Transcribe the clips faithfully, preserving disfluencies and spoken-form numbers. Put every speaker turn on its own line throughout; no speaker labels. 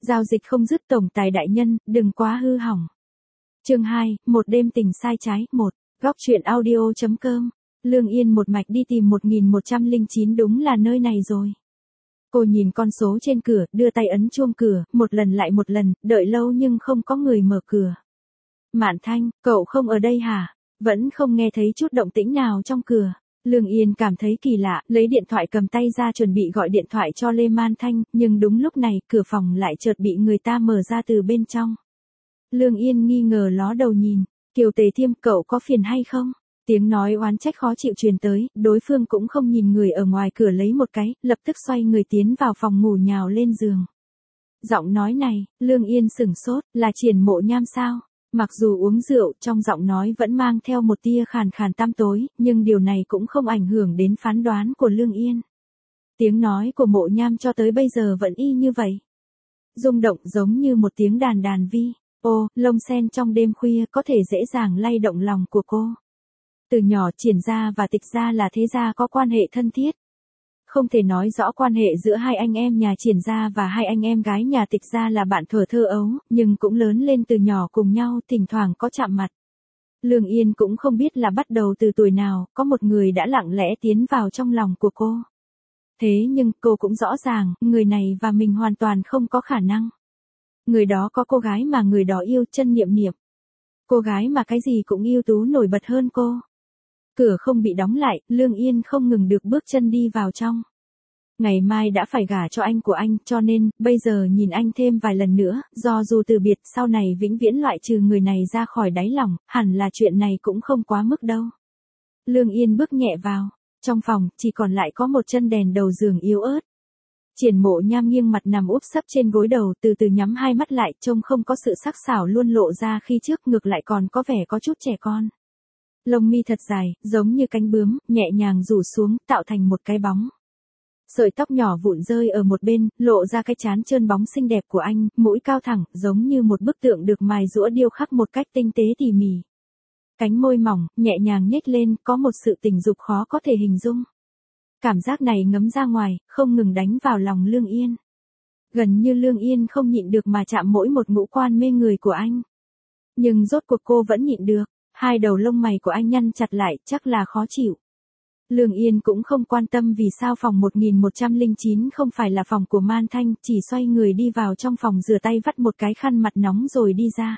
Giao dịch không dứt tổng tài đại nhân, đừng quá hư hỏng. Chương hai, một đêm tình sai trái, một. Góc truyện audio.com. Lương Yên một mạch đi tìm một nghìn một trăm lẻ chín, đúng là nơi này rồi. Cô nhìn con số trên cửa, đưa tay ấn chuông cửa, một lần lại một lần, đợi lâu nhưng không có người mở cửa. Mạn Thanh, cậu không ở đây hả? Vẫn không nghe thấy chút động tĩnh nào trong cửa. Lương Yên cảm thấy kỳ lạ, lấy điện thoại cầm tay ra chuẩn bị gọi điện thoại cho Lê Man Thanh, nhưng đúng lúc này, cửa phòng lại chợt bị người ta mở ra từ bên trong. Lương Yên nghi ngờ ló đầu nhìn, Kiều Tề Thiêm, cậu có phiền hay không? Tiếng nói oán trách khó chịu truyền tới, đối phương cũng không nhìn người ở ngoài cửa lấy một cái, lập tức xoay người tiến vào phòng ngủ nhào lên giường. Giọng nói này, Lương Yên sửng sốt, là Triển Mộ Nham sao? Mặc dù uống rượu, trong giọng nói vẫn mang theo một tia khàn khàn tăm tối, nhưng điều này cũng không ảnh hưởng đến phán đoán của Lương Yên. Tiếng nói của Mộ Nham cho tới bây giờ vẫn y như vậy. Rung động giống như một tiếng đàn đàn vi. Ô, lông sen trong đêm khuya có thể dễ dàng lay động lòng của cô. Từ nhỏ Triển gia và Tịch gia là thế gia có quan hệ thân thiết. Không thể nói rõ quan hệ giữa hai anh em nhà Triển gia và hai anh em gái nhà Tịch gia là bạn thuở thơ ấu, nhưng cũng lớn lên từ nhỏ cùng nhau, thỉnh thoảng có chạm mặt. Lương Yên cũng không biết là bắt đầu từ tuổi nào, có một người đã lặng lẽ tiến vào trong lòng của cô. Thế nhưng cô cũng rõ ràng, người này và mình hoàn toàn không có khả năng. Người đó có cô gái mà người đó yêu, Chân Niệm Niệm. Cô gái mà cái gì cũng ưu tú nổi bật hơn cô. Cửa không bị đóng lại, Lương Yên không ngừng được bước chân đi vào trong. Ngày mai đã phải gả cho anh của anh, cho nên, bây giờ nhìn anh thêm vài lần nữa, do dù từ biệt, sau này vĩnh viễn loại trừ người này ra khỏi đáy lòng, hẳn là chuyện này cũng không quá mức đâu. Lương Yên bước nhẹ vào, trong phòng, chỉ còn lại có một chân đèn đầu giường yếu ớt. Triển Mộ Nham nghiêng mặt nằm úp sấp trên gối đầu, từ từ nhắm hai mắt lại, trông không có sự sắc sảo luôn lộ ra khi trước, ngược lại còn có vẻ có chút trẻ con. Lông mi thật dài, giống như cánh bướm, nhẹ nhàng rủ xuống, tạo thành một cái bóng. Sợi tóc nhỏ vụn rơi ở một bên, lộ ra cái trán trơn bóng xinh đẹp của anh, mũi cao thẳng, giống như một bức tượng được mài giũa điêu khắc một cách tinh tế tỉ mỉ. Cánh môi mỏng, nhẹ nhàng nhếch lên, có một sự tình dục khó có thể hình dung. Cảm giác này ngấm ra ngoài, không ngừng đánh vào lòng Lương Yên. Gần như Lương Yên không nhịn được mà chạm mỗi một ngũ quan mê người của anh. Nhưng rốt cuộc cô vẫn nhịn được, hai đầu lông mày của anh nhăn chặt lại, chắc là khó chịu. Lương Yên cũng không quan tâm vì sao phòng một nghìn một trăm lẻ chín không phải là phòng của Man Thanh, chỉ xoay người đi vào trong phòng rửa tay vắt một cái khăn mặt nóng rồi đi ra.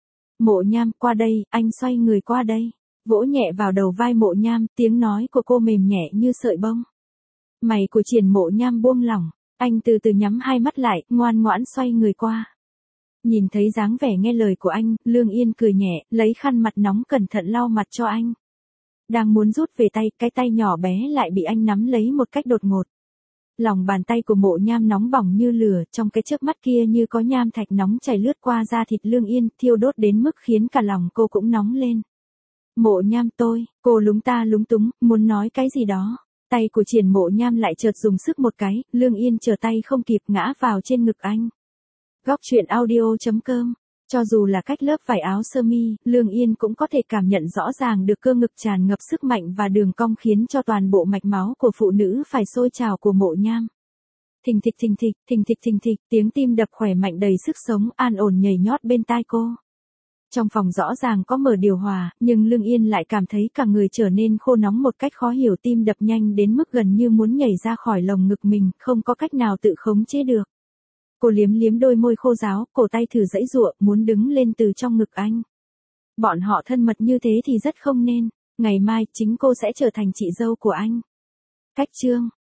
Mộ Nham, qua đây, anh xoay người qua đây. Vỗ nhẹ vào đầu vai Mộ Nham, tiếng nói của cô mềm nhẹ như sợi bông. Mày của Triển Mộ Nham buông lỏng, anh từ từ nhắm hai mắt lại, ngoan ngoãn xoay người qua. Nhìn thấy dáng vẻ nghe lời của anh, Lương Yên cười nhẹ, lấy khăn mặt nóng cẩn thận lau mặt cho anh. Đang muốn rút về tay, cái tay nhỏ bé lại bị anh nắm lấy một cách đột ngột. Lòng bàn tay của Mộ Nham nóng bỏng như lửa, trong cái chớp mắt kia như có nham thạch nóng chảy lướt qua da thịt Lương Yên, thiêu đốt đến mức khiến cả lòng cô cũng nóng lên. Mộ Nham tôi, cô lúng ta lúng túng, muốn nói cái gì đó. Tay của Triển Mộ Nham lại chợt dùng sức một cái, Lương Yên trở tay không kịp ngã vào trên ngực anh. Góc truyện audio.com. Cho dù là cách lớp vải áo sơ mi, Lương Yên cũng có thể cảm nhận rõ ràng được cơ ngực tràn ngập sức mạnh và đường cong khiến cho toàn bộ mạch máu của phụ nữ phải sôi trào của Mộ Nham. Thình thịch thình thịch, thình thịch thình thịch, tiếng tim đập khỏe mạnh đầy sức sống, an ổn nhảy nhót bên tai cô. Trong phòng rõ ràng có mở điều hòa, nhưng Lương Yên lại cảm thấy cả người trở nên khô nóng một cách khó hiểu, tim đập nhanh đến mức gần như muốn nhảy ra khỏi lồng ngực mình, không có cách nào tự khống chế được. Cô liếm liếm đôi môi khô ráo, cổ tay thử giãy giụa, muốn đứng lên từ trong ngực anh. Bọn họ thân mật như thế thì rất không nên, ngày mai chính cô sẽ trở thành chị dâu của anh. Cách chương